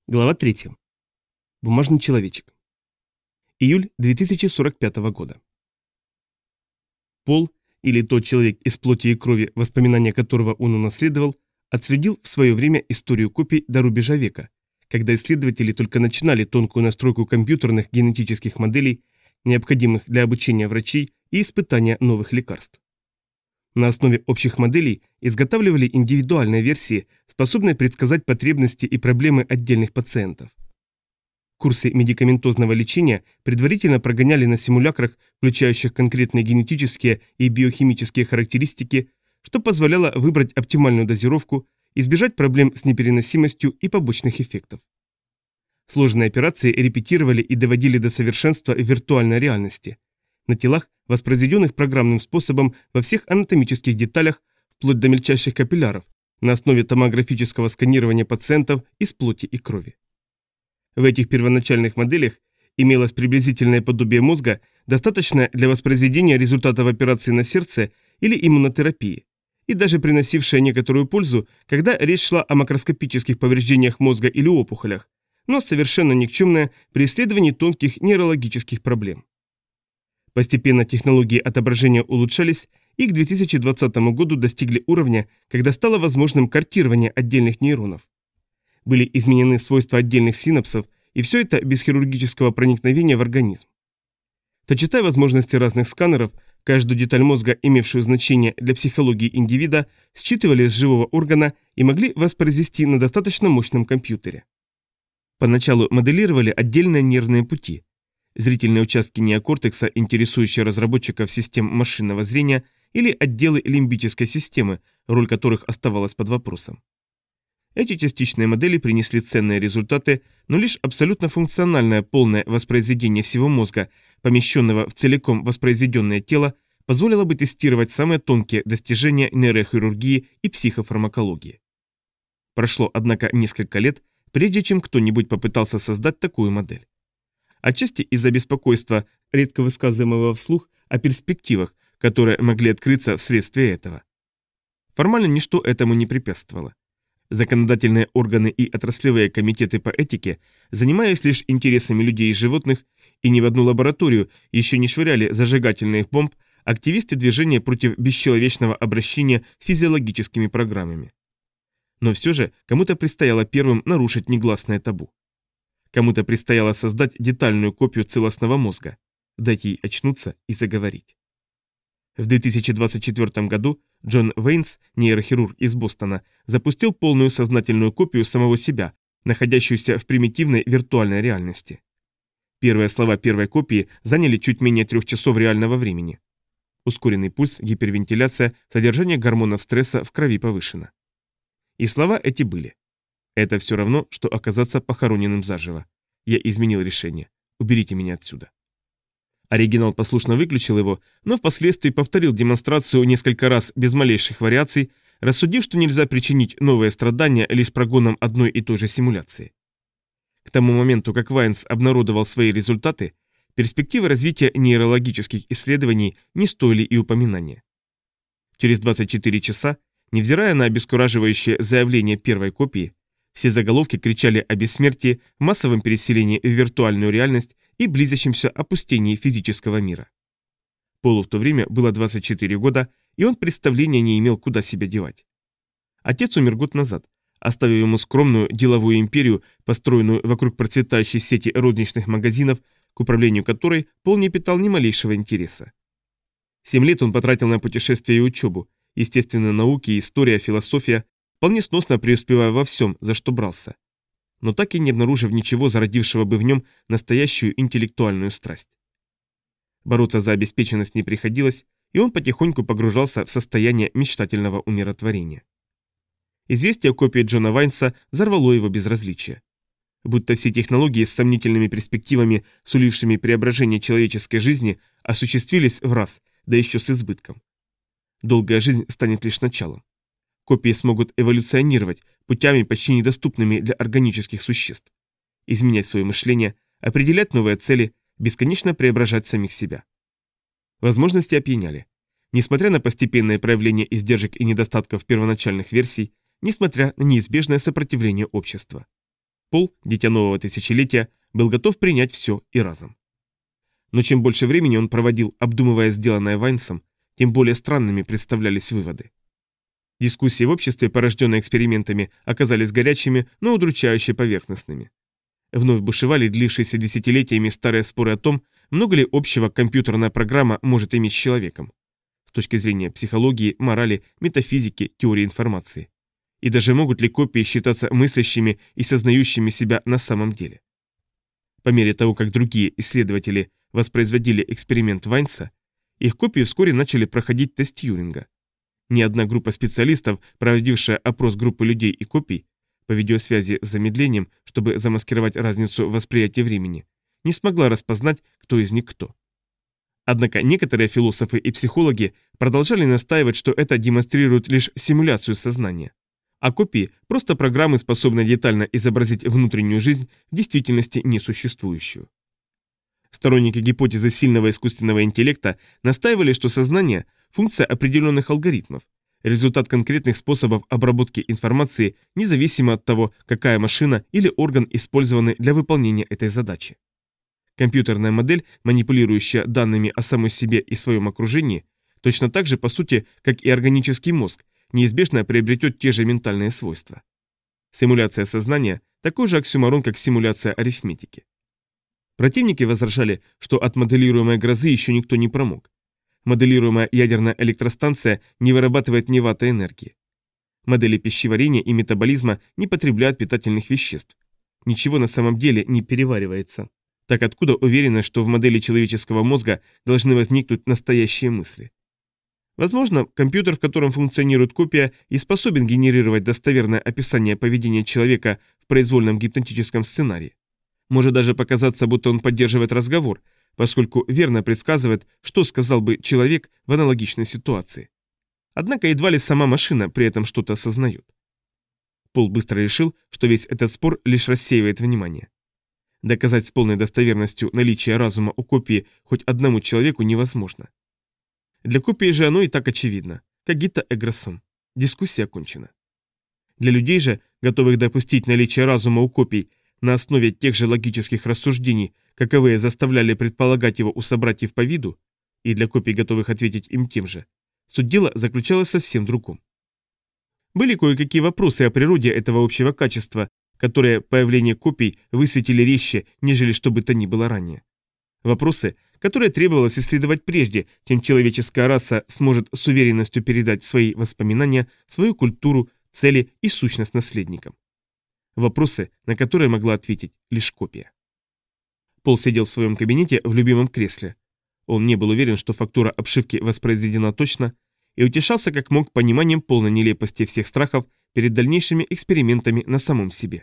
Глава 3. Бумажный человечек. Июль 2045 года. Пол, или тот человек из плоти и крови, воспоминания которого он унаследовал, отследил в свое время историю копий до рубежа века, когда исследователи только начинали тонкую настройку компьютерных генетических моделей, необходимых для обучения врачей и испытания новых лекарств. На основе общих моделей изготавливали индивидуальные версии, способные предсказать потребности и проблемы отдельных пациентов. Курсы медикаментозного лечения предварительно прогоняли на симулякрах, включающих конкретные генетические и биохимические характеристики, что позволяло выбрать оптимальную дозировку, избежать проблем с непереносимостью и побочных эффектов. Сложные операции репетировали и доводили до совершенства в виртуальной реальности, на телах, воспроизведенных программным способом во всех анатомических деталях, вплоть до мельчайших капилляров, на основе томографического сканирования пациентов из плоти и крови. В этих первоначальных моделях имелось приблизительное подобие мозга, достаточное для воспроизведения результатов операции на сердце или иммунотерапии, и даже приносившее некоторую пользу, когда речь шла о макроскопических повреждениях мозга или опухолях, но совершенно никчемное при исследовании тонких нейрологических проблем. Постепенно технологии отображения улучшались и к 2020 году достигли уровня, когда стало возможным картирование отдельных нейронов. Были изменены свойства отдельных синапсов, и все это без хирургического проникновения в организм. Сочетая возможности разных сканеров, каждую деталь мозга, имевшую значение для психологии индивида, считывали с живого органа и могли воспроизвести на достаточно мощном компьютере. Поначалу моделировали отдельные нервные пути. Зрительные участки неокортекса, интересующие разработчиков систем машинного зрения, или отделы лимбической системы, роль которых оставалась под вопросом. Эти частичные модели принесли ценные результаты, но лишь абсолютно функциональное полное воспроизведение всего мозга, помещенного в целиком воспроизведенное тело, позволило бы тестировать самые тонкие достижения нейрохирургии и психофармакологии. Прошло, однако, несколько лет, прежде чем кто-нибудь попытался создать такую модель. Отчасти из-за беспокойства, редко высказываемого вслух, о перспективах, которые могли открыться вследствие этого. Формально ничто этому не препятствовало. Законодательные органы и отраслевые комитеты по этике занимались лишь интересами людей и животных, и ни в одну лабораторию еще не швыряли зажигательных бомб активисты движения против бесчеловечного обращения с физиологическими программами. Но все же кому-то предстояло первым нарушить негласное табу. Кому-то предстояло создать детальную копию целостного мозга, дать ей очнуться и заговорить. В 2024 году Джон Вейнс, нейрохирург из Бостона, запустил полную сознательную копию самого себя, находящуюся в примитивной виртуальной реальности. Первые слова первой копии заняли чуть менее 3 часов реального времени. Ускоренный пульс, гипервентиляция, содержание гормонов стресса в крови повышено. И слова эти были. Это все равно, что оказаться похороненным заживо. Я изменил решение. Уберите меня отсюда. Оригинал послушно выключил его, но впоследствии повторил демонстрацию несколько раз без малейших вариаций, рассудив, что нельзя причинить новые страдания лишь прогоном одной и той же симуляции. К тому моменту, как Вайнс обнародовал свои результаты, перспективы развития нейрологических исследований не стоили и упоминания. Через 24 часа, невзирая на обескураживающее заявление первой копии, все заголовки кричали о бессмертии, массовом переселении в виртуальную реальность и близящемся опустении физического мира. Полу в то время было 24 года, и он представления не имел, куда себя девать. Отец умер год назад, оставив ему скромную деловую империю, построенную вокруг процветающей сети розничных магазинов, к управлению которой Пол не питал ни малейшего интереса. 7 лет он потратил на путешествия и учебу, естественные науки, история, философия, вполне сносно преуспевая во всем, за что брался, но так и не обнаружив ничего, зародившего бы в нем настоящую интеллектуальную страсть. Бороться за обеспеченность не приходилось, и он потихоньку погружался в состояние мечтательного умиротворения. Известие о копии Джона Вайнса взорвало его безразличие. Будто все технологии с сомнительными перспективами, сулившими преображение человеческой жизни, осуществились в раз, да еще с избытком. Долгая жизнь станет лишь началом. Копии смогут эволюционировать путями, почти недоступными для органических существ. Изменять свое мышление, определять новые цели, бесконечно преображать самих себя. Возможности опьяняли. Несмотря на постепенное проявление издержек и недостатков первоначальных версий, несмотря на неизбежное сопротивление общества. Пол, дитя нового тысячелетия, был готов принять все и разом. Но чем больше времени он проводил, обдумывая сделанное Вайнсом, тем более странными представлялись выводы. Дискуссии в обществе, порожденные экспериментами, оказались горячими, но удручающе поверхностными. Вновь бушевали длившиеся десятилетиями старые споры о том, много ли общего компьютерная программа может иметь с человеком. С точки зрения психологии, морали, метафизики, теории информации. И даже могут ли копии считаться мыслящими и сознающими себя на самом деле. По мере того, как другие исследователи воспроизводили эксперимент Вайнса, их копии вскоре начали проходить тест Тьюринга. Ни одна группа специалистов, проводившая опрос группы людей и копий, по видеосвязи с замедлением, чтобы замаскировать разницу в восприятии времени, не смогла распознать, кто из них кто. Однако некоторые философы и психологи продолжали настаивать, что это демонстрирует лишь симуляцию сознания, а копии – просто программы, способные детально изобразить внутреннюю жизнь в действительности несуществующую. Сторонники гипотезы сильного искусственного интеллекта настаивали, что сознание – функция определенных алгоритмов, результат конкретных способов обработки информации, независимо от того, какая машина или орган использованы для выполнения этой задачи. Компьютерная модель, манипулирующая данными о самой себе и своем окружении, точно так же, по сути, как и органический мозг, неизбежно приобретет те же ментальные свойства. Симуляция сознания – такой же оксюморон, как симуляция арифметики. Противники возражали, что от моделируемой грозы еще никто не промок. Моделируемая ядерная электростанция не вырабатывает ни ватта энергии. Модели пищеварения и метаболизма не потребляют питательных веществ. Ничего на самом деле не переваривается. Так откуда уверенность, что в модели человеческого мозга должны возникнуть настоящие мысли? Возможно, компьютер, в котором функционирует копия, и способен генерировать достоверное описание поведения человека в произвольном гипнотическом сценарии. Может даже показаться, будто он поддерживает разговор, поскольку верно предсказывает, что сказал бы человек в аналогичной ситуации. Однако едва ли сама машина при этом что-то осознает. Пол быстро решил, что весь этот спор лишь рассеивает внимание. Доказать с полной достоверностью наличие разума у копии хоть одному человеку невозможно. Для копии же оно и так очевидно, как гита эгросом. Дискуссия окончена. Для людей же, готовых допустить наличие разума у копий на основе тех же логических рассуждений, каковые заставляли предполагать его у собратьев по виду, и для копий, готовых ответить им тем же, суть дела заключалась совсем в другом. Были кое-какие вопросы о природе этого общего качества, которые появление копий высветили резче, нежели что бы то ни было ранее. Вопросы, которые требовалось исследовать прежде, чем человеческая раса сможет с уверенностью передать свои воспоминания, свою культуру, цели и сущность наследникам. Вопросы, на которые могла ответить лишь копия. Пол сидел в своем кабинете в любимом кресле. Он не был уверен, что фактура обшивки воспроизведена точно, и утешался как мог пониманием полной нелепости всех страхов перед дальнейшими экспериментами на самом себе.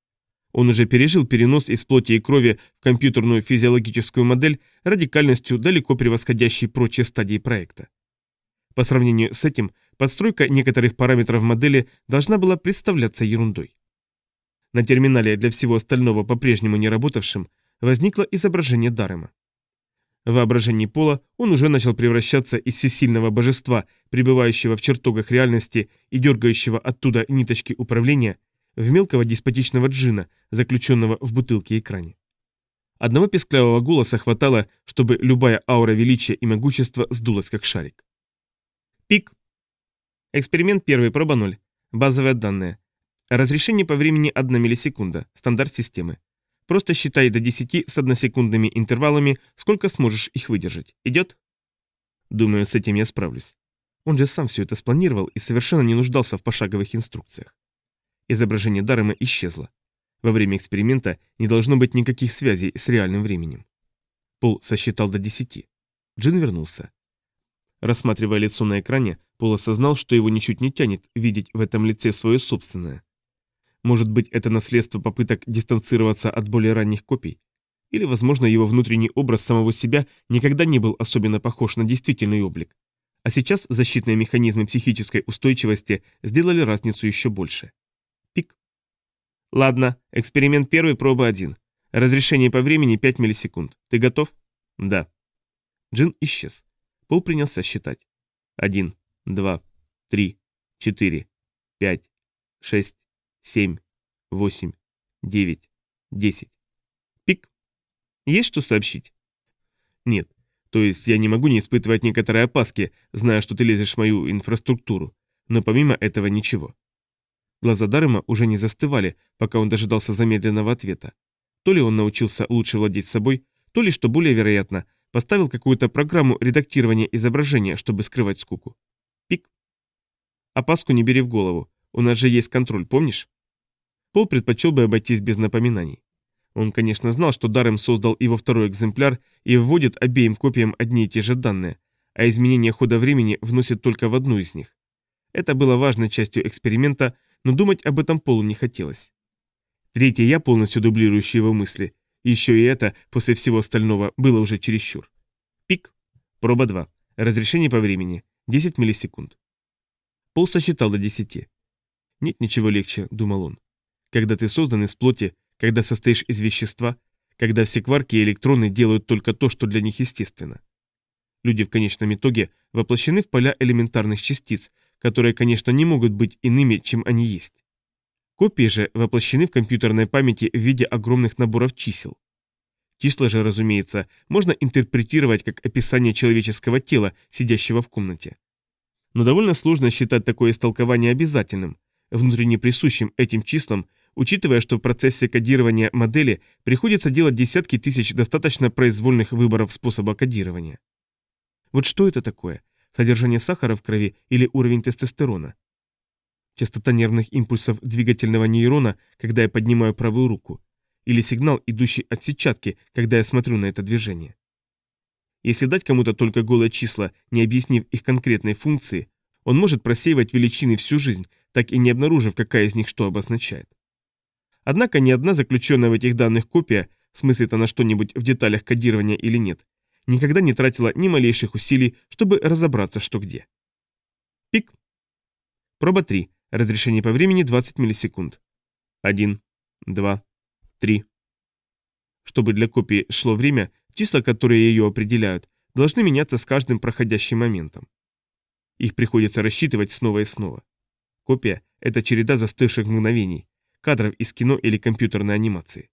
Он уже пережил перенос из плоти и крови в компьютерную физиологическую модель радикальностью, далеко превосходящей прочие стадии проекта. По сравнению с этим, подстройка некоторых параметров модели должна была представляться ерундой. На терминале, для всего остального по-прежнему не работавшем, возникло изображение Дарема. В воображении Пола он уже начал превращаться из всесильного божества, пребывающего в чертогах реальности и дергающего оттуда ниточки управления, в мелкого деспотичного джина, заключенного в бутылке-экране. Одного песклявого голоса хватало, чтобы любая аура величия и могущества сдулась как шарик. Пик. Эксперимент 1, проба 0. Базовые данные. Разрешение по времени 1 миллисекунда. Стандарт системы. Просто считай до 10 с односекундными интервалами, сколько сможешь их выдержать. Идет? Думаю, с этим я справлюсь. Он же сам все это спланировал и совершенно не нуждался в пошаговых инструкциях. Изображение Дарема исчезло. Во время эксперимента не должно быть никаких связей с реальным временем. Пол сосчитал до 10. Джин вернулся. Рассматривая лицо на экране, Пол осознал, что его ничуть не тянет видеть в этом лице свое собственное. Может быть, это наследство попыток дистанцироваться от более ранних копий? Или, возможно, его внутренний образ самого себя никогда не был особенно похож на действительный облик. А сейчас защитные механизмы психической устойчивости сделали разницу еще больше. Пик. Ладно, эксперимент 1, проба 1. Разрешение по времени 5 миллисекунд. Ты готов? Да. Джин исчез. Пол принялся считать. 1, 2, 3, 4, 5, 6, 7, 8, 9, 10. Пик. Есть что сообщить? Нет. То есть я не могу не испытывать некоторые опаски, зная, что ты лезешь в мою инфраструктуру. Но помимо этого ничего. Глаза Дарема уже не застывали, пока он дожидался замедленного ответа. То ли он научился лучше владеть собой, то ли, что более вероятно, поставил какую-то программу редактирования изображения, чтобы скрывать скуку. Пик. Опаску не бери в голову. У нас же есть контроль, помнишь? Пол предпочел бы обойтись без напоминаний. Он, конечно, знал, что Дарем создал его второй экземпляр и вводит обеим копиям одни и те же данные, а изменение хода времени вносит только в одну из них. Это было важной частью эксперимента, но думать об этом Полу не хотелось. Третье «я», полностью дублирующее его мысли, еще и это, после всего остального, было уже чересчур. Пик. Проба 2. Разрешение по времени. 10 миллисекунд. Пол сосчитал до 10. Нет ничего легче, думал он. Когда ты создан из плоти, когда состоишь из вещества, когда все кварки и электроны делают только то, что для них естественно. Люди в конечном итоге воплощены в поля элементарных частиц, которые, конечно, не могут быть иными, чем они есть. Копии же воплощены в компьютерной памяти в виде огромных наборов чисел. Числа же, разумеется, можно интерпретировать как описание человеческого тела, сидящего в комнате. Но довольно сложно считать такое истолкование обязательным, внутренне присущим этим числам, учитывая, что в процессе кодирования модели приходится делать десятки тысяч достаточно произвольных выборов способа кодирования. Вот что это такое? Содержание сахара в крови или уровень тестостерона? Частота нервных импульсов двигательного нейрона, когда я поднимаю правую руку? Или сигнал, идущий от сетчатки, когда я смотрю на это движение? Если дать кому-то только голые числа, не объяснив их конкретной функции, он может просеивать величины всю жизнь, так и не обнаружив, какая из них что обозначает. Однако ни одна заключенная в этих данных копия, смыслит она что-нибудь в деталях кодирования или нет, никогда не тратила ни малейших усилий, чтобы разобраться, что где. Пик. Проба 3. Разрешение по времени 20 миллисекунд. 1, 2, 3. Чтобы для копии шло время, числа, которые ее определяют, должны меняться с каждым проходящим моментом. Их приходится рассчитывать снова и снова. Копия – это череда застывших мгновений, кадров из кино или компьютерной анимации.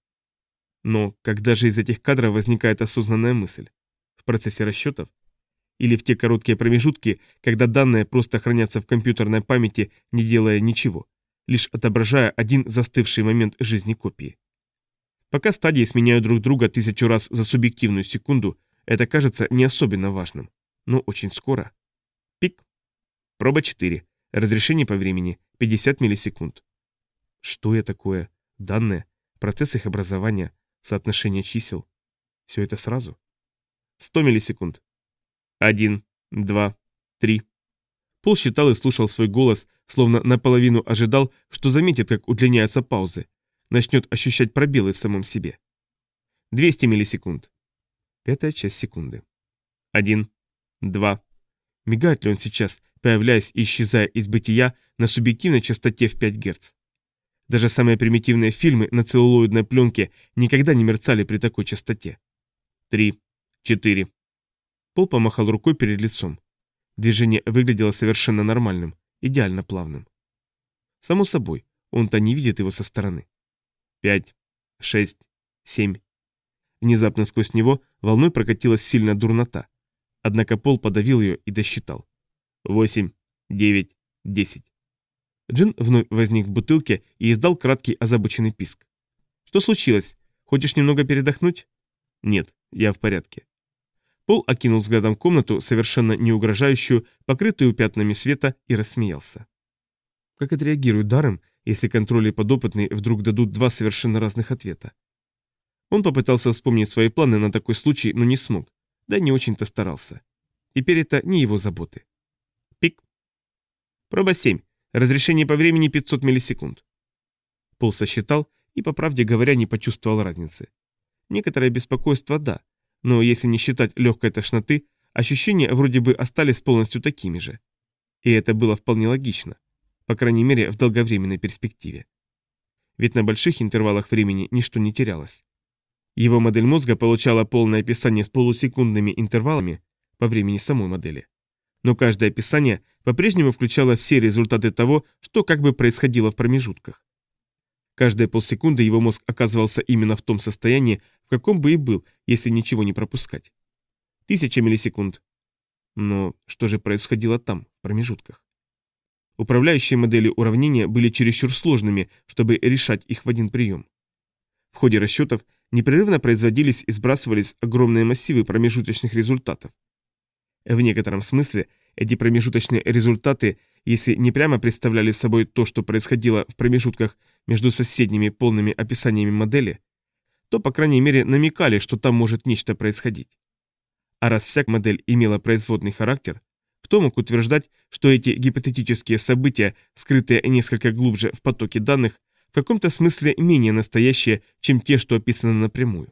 Но когда же из этих кадров возникает осознанная мысль? В процессе расчетов? Или в те короткие промежутки, когда данные просто хранятся в компьютерной памяти, не делая ничего, лишь отображая один застывший момент жизни копии? Пока стадии сменяют друг друга 1000 раз за субъективную секунду, это кажется не особенно важным. Но очень скоро. Пик. Проба 4. Разрешение по времени 50 миллисекунд. Что я такое? Данные, процесс их образования, соотношение чисел. Все это сразу? 100 миллисекунд. 1, 2, 3. Пол считал и слушал свой голос, словно наполовину ожидал, что заметит, как удлиняются паузы, начнет ощущать пробелы в самом себе. 200 миллисекунд. 1/5 секунды. 1, 2. Мигает ли он сейчас, появляясь и исчезая из бытия на субъективной частоте в 5 Гц? Даже самые примитивные фильмы на целлулоидной пленке никогда не мерцали при такой частоте. 3, 4. Пол помахал рукой перед лицом. Движение выглядело совершенно нормальным, идеально плавным. Само собой, он-то не видит его со стороны. 5, 6, 7. Внезапно сквозь него волной прокатилась сильная дурнота. Однако Пол подавил ее и досчитал. 8, 9, 10. Джин вновь возник в бутылке и издал краткий озабоченный писк. «Что случилось? Хочешь немного передохнуть?» «Нет, я в порядке». Пол окинул взглядом комнату, совершенно не угрожающую, покрытую пятнами света, и рассмеялся. Как отреагирует Даррем, если контроль и подопытный вдруг дадут два совершенно разных ответа? Он попытался вспомнить свои планы на такой случай, но не смог, да не очень-то старался. Теперь это не его заботы. Пик. Проба 7. Разрешение по времени 500 миллисекунд. Пол сосчитал и, по правде говоря, не почувствовал разницы. Некоторое беспокойство – да, но если не считать легкой тошноты, ощущения вроде бы остались полностью такими же. И это было вполне логично, по крайней мере в долговременной перспективе. Ведь на больших интервалах времени ничто не терялось. Его модель мозга получала полное описание с полусекундными интервалами по времени самой модели. Но каждое описание по-прежнему включало все результаты того, что как бы происходило в промежутках. Каждые полсекунды его мозг оказывался именно в том состоянии, в каком бы и был, если ничего не пропускать. 1000 миллисекунд. Но что же происходило там, в промежутках? Управляющие модели уравнения были чересчур сложными, чтобы решать их в один прием. В ходе расчетов непрерывно производились и сбрасывались огромные массивы промежуточных результатов. В некотором смысле эти промежуточные результаты, если не прямо представляли собой то, что происходило в промежутках между соседними полными описаниями модели, то, по крайней мере, намекали, что там может нечто происходить. А раз вся модель имела производный характер, кто мог утверждать, что эти гипотетические события, скрытые несколько глубже в потоке данных, в каком-то смысле менее настоящие, чем те, что описаны напрямую?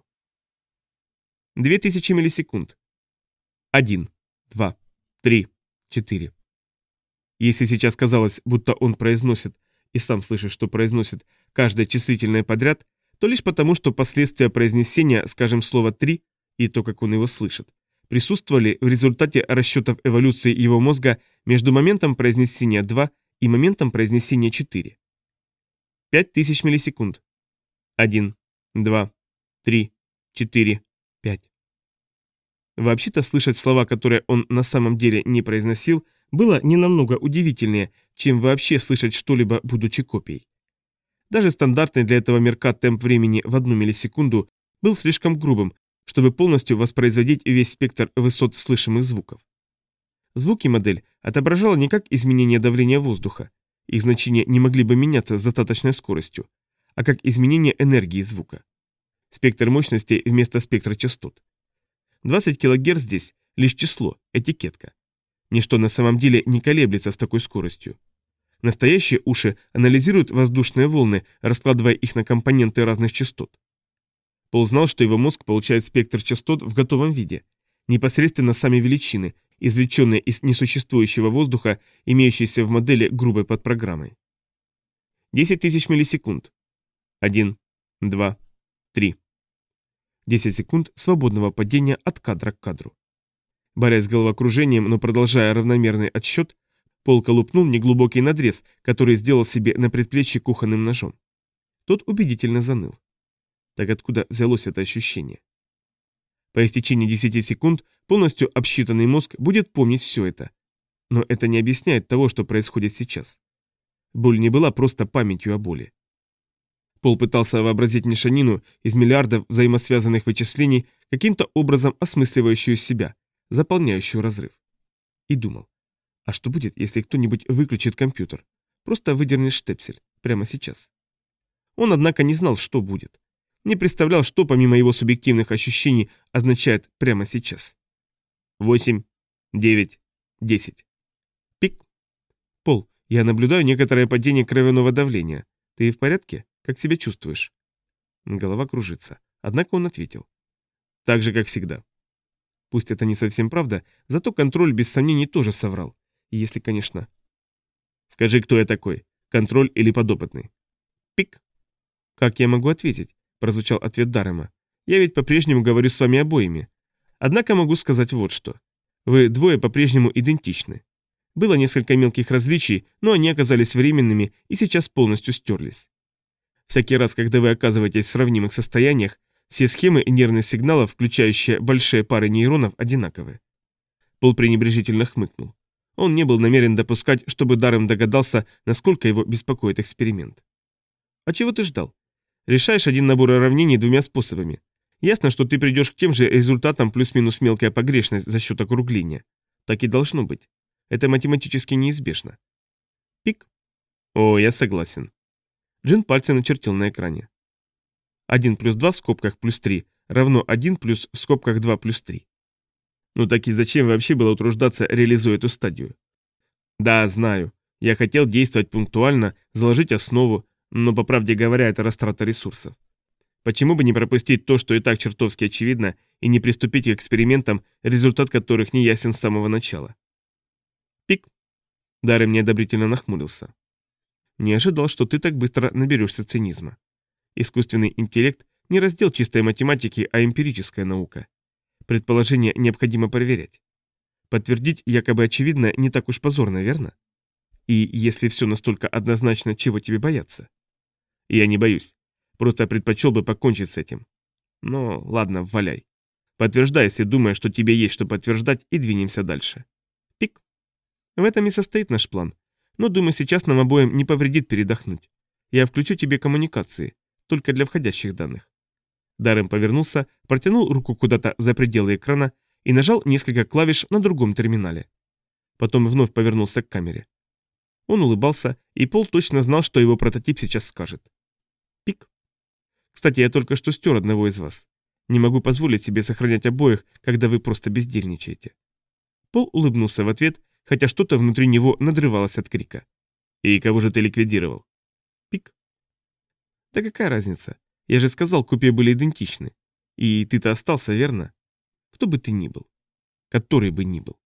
2000 миллисекунд. 1, 2, 3, 4. Если сейчас казалось, будто он произносит, и сам слышит, что произносит, каждое числительное подряд, то лишь потому, что последствия произнесения, скажем, слова «три» и то, как он его слышит, присутствовали в результате расчетов эволюции его мозга между моментом произнесения 2 и моментом произнесения 4. 5000 миллисекунд. 1, 2, 3, 4, 5. Вообще-то слышать слова, которые он на самом деле не произносил, было не намного удивительнее, чем вообще слышать что-либо, будучи копией. Даже стандартный для этого мирка темп времени в 1 миллисекунду был слишком грубым, чтобы полностью воспроизводить весь спектр высот слышимых звуков. Звуки модель отображала не как изменение давления воздуха, их значения не могли бы меняться с достаточной скоростью, а как изменение энергии звука. Спектр мощностей вместо спектра частот. 20 кГц здесь лишь число, этикетка. Ничто на самом деле не колеблется с такой скоростью. Настоящие уши анализируют воздушные волны, раскладывая их на компоненты разных частот. Пол знал, что его мозг получает спектр частот в готовом виде, непосредственно сами величины, извлеченные из несуществующего воздуха, имеющиеся в модели грубой подпрограммой. 10 тысяч миллисекунд. 1, 2, 3. 10 секунд свободного падения от кадра к кадру. Борясь с головокружением, но продолжая равномерный отсчет, Пол колупнул неглубокий надрез, который сделал себе на предплечье кухонным ножом. Тот убедительно заныл. Так откуда взялось это ощущение? По истечении 10 секунд полностью обсчитанный мозг будет помнить все это. Но это не объясняет того, что происходит сейчас. Боль не была просто памятью о боли. Пол пытался вообразить мешанину из миллиардов взаимосвязанных вычислений, каким-то образом осмысливающую себя, заполняющую разрыв. И думал, а что будет, если кто-нибудь выключит компьютер? Просто выдернет штепсель, прямо сейчас. Он, однако, не знал, что будет. Не представлял, что помимо его субъективных ощущений означает «прямо сейчас». 8, 9, 10. Пик. Пол, я наблюдаю некоторое падение кровяного давления. Ты в порядке? Как себя чувствуешь? Голова кружится. Однако он ответил. Так же, как всегда. Пусть это не совсем правда, зато контроль без сомнений тоже соврал. Если, конечно... Скажи, кто я такой? Контроль или подопытный? Пик. Как я могу ответить? Прозвучал ответ Даррема. Я ведь по-прежнему говорю с вами обоими. Однако могу сказать вот что. Вы двое по-прежнему идентичны. Было несколько мелких различий, но они оказались временными и сейчас полностью стерлись. Всякий раз, когда вы оказываетесь в сравнимых состояниях, все схемы нервных сигналов, включающие большие пары нейронов, одинаковы. Пол пренебрежительно хмыкнул. Он не был намерен допускать, чтобы Даррем догадался, насколько его беспокоит эксперимент. А чего ты ждал? Решаешь один набор уравнений двумя способами. Ясно, что ты придешь к тем же результатам плюс-минус мелкая погрешность за счет округления. Так и должно быть. Это математически неизбежно. Пик. О, я согласен. Джин пальцем начертил на экране. 1 плюс 2 в скобках плюс 3 равно 1 плюс в скобках 2 плюс 3. Ну так и зачем вообще было утруждаться, реализуя эту стадию? Да, знаю. Я хотел действовать пунктуально, заложить основу, но, по правде говоря, это растрата ресурсов. Почему бы не пропустить то, что и так чертовски очевидно, и не приступить к экспериментам, результат которых не ясен с самого начала? Пик. Даррем неодобрительно нахмурился. Не ожидал, что ты так быстро наберешься цинизма. Искусственный интеллект не раздел чистой математики, а эмпирическая наука. Предположение необходимо проверять. Подтвердить якобы очевидное не так уж позорно, верно? И если все настолько однозначно, чего тебе бояться? Я не боюсь. Просто предпочел бы покончить с этим. Но ладно, валяй. Подтверждай, если думаешь, что тебе есть что подтверждать, и двинемся дальше. Пик. В этом и состоит наш план. Но, думаю, сейчас нам обоим не повредит передохнуть. Я включу тебе коммуникации, только для входящих данных. Даррен повернулся, протянул руку куда-то за пределы экрана и нажал несколько клавиш на другом терминале. Потом вновь повернулся к камере. Он улыбался, и Пол точно знал, что его прототип сейчас скажет. Пик. Кстати, я только что стер одного из вас. Не могу позволить себе сохранять обоих, когда вы просто бездельничаете. Пол улыбнулся в ответ, хотя что-то внутри него надрывалось от крика. И кого же ты ликвидировал? Пик. Да какая разница? Я же сказал, копии были идентичны. И ты-то остался, верно? Кто бы ты ни был. Который бы ни был.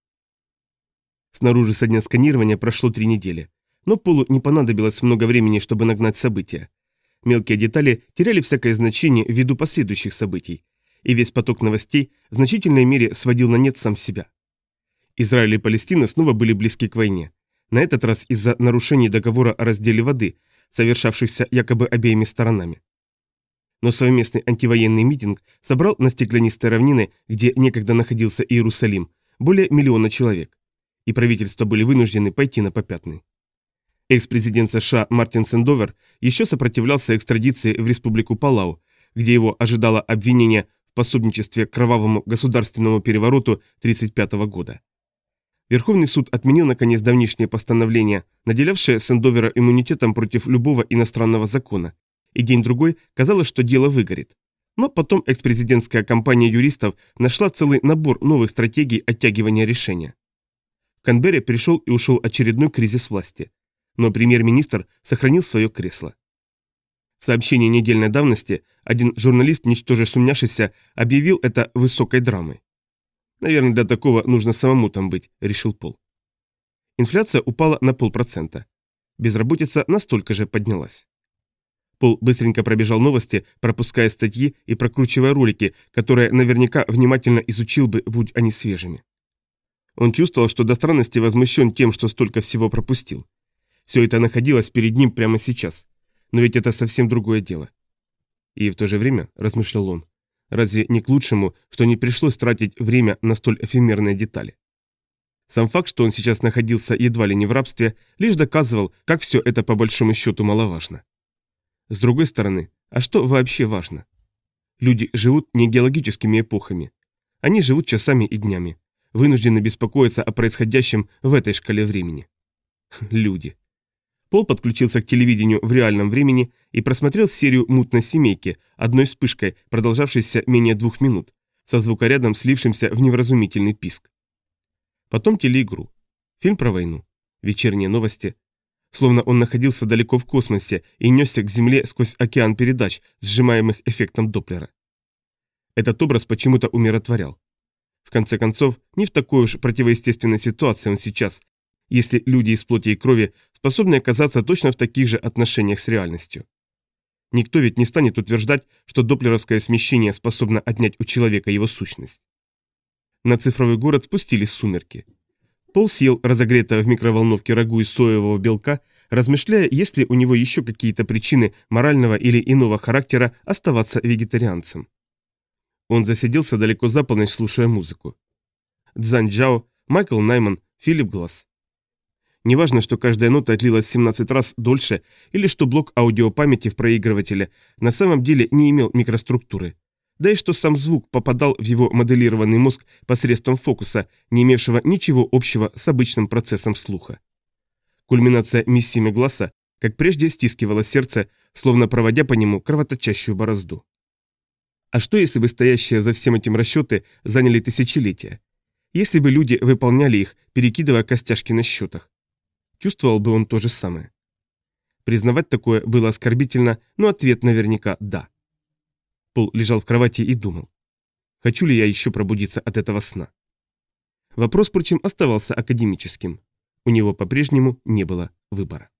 Снаружи со дня сканирования прошло 3 недели. Но Полу не понадобилось много времени, чтобы нагнать события. Мелкие детали теряли всякое значение ввиду последующих событий, и весь поток новостей в значительной мере сводил на нет сам себя. Израиль и Палестина снова были близки к войне, на этот раз из-за нарушений договора о разделе воды, совершавшихся якобы обеими сторонами. Но совместный антивоенный митинг собрал на стеклянистой равнине, где некогда находился Иерусалим, более 1 миллиона человек, и правительства были вынуждены пойти на попятный. Экс-президент США Мартин Сендовер еще сопротивлялся экстрадиции в республику Палау, где его ожидало обвинение в пособничестве к кровавому государственному перевороту 1935 года. Верховный суд отменил наконец давнишнее постановление, наделявшее Сендовера иммунитетом против любого иностранного закона, и день-другой казалось, что дело выгорит. Но потом экс-президентская компания юристов нашла целый набор новых стратегий оттягивания решения. В Канберре пришел и ушел очередной кризис власти. Но премьер-министр сохранил свое кресло. В сообщении недельной давности один журналист, ничтоже сумняшися, объявил это высокой драмой. «Наверное, для такого нужно самому там быть», — решил Пол. Инфляция упала на 0,5%. Безработица настолько же поднялась. Пол быстренько пробежал новости, пропуская статьи и прокручивая ролики, которые наверняка внимательно изучил бы, будь они свежими. Он чувствовал, что до странности возмущен тем, что столько всего пропустил. Все это находилось перед ним прямо сейчас. Но ведь это совсем другое дело. И в то же время, размышлял он, разве не к лучшему, что не пришлось тратить время на столь эфемерные детали? Сам факт, что он сейчас находился едва ли не в рабстве, лишь доказывал, как все это по большому счету маловажно. С другой стороны, а что вообще важно? Люди живут не геологическими эпохами. Они живут часами и днями, вынуждены беспокоиться о происходящем в этой шкале времени. Люди. Пол подключился к телевидению в реальном времени и просмотрел серию «Мутной семейки», одной вспышкой, продолжавшейся менее 2 минут, со звукорядом слившимся в невразумительный писк. Потом телеигру. Фильм про войну. Вечерние новости. Словно он находился далеко в космосе и несся к Земле сквозь океан передач, сжимаемых эффектом Доплера. Этот образ почему-то умиротворял. В конце концов, не в такой уж противоестественной ситуации он сейчас, если люди из плоти и крови способны оказаться точно в таких же отношениях с реальностью. Никто ведь не станет утверждать, что доплеровское смещение способно отнять у человека его сущность. На цифровой город спустились сумерки. Пол съел разогретое в микроволновке рагу из соевого белка, размышляя, есть ли у него еще какие-то причины морального или иного характера оставаться вегетарианцем. Он засиделся далеко за полночь, слушая музыку. Цзань Джао, Майкл Найман, Филипп Гласс. Неважно, что каждая нота длилась 17 раз дольше, или что блок аудиопамяти в проигрывателе на самом деле не имел микроструктуры, да и что сам звук попадал в его моделированный мозг посредством фокуса, не имевшего ничего общего с обычным процессом слуха. Кульминация миссиями Гласса, как прежде, стискивала сердце, словно проводя по нему кровоточащую борозду. А что, если бы стоящие за всем этим расчеты заняли тысячелетия? Если бы люди выполняли их, перекидывая костяшки на счетах? Чувствовал бы он то же самое. Признавать такое было оскорбительно, но ответ наверняка «да». Пол лежал в кровати и думал. Хочу ли я еще пробудиться от этого сна? Вопрос, впрочем, оставался академическим. У него по-прежнему не было выбора.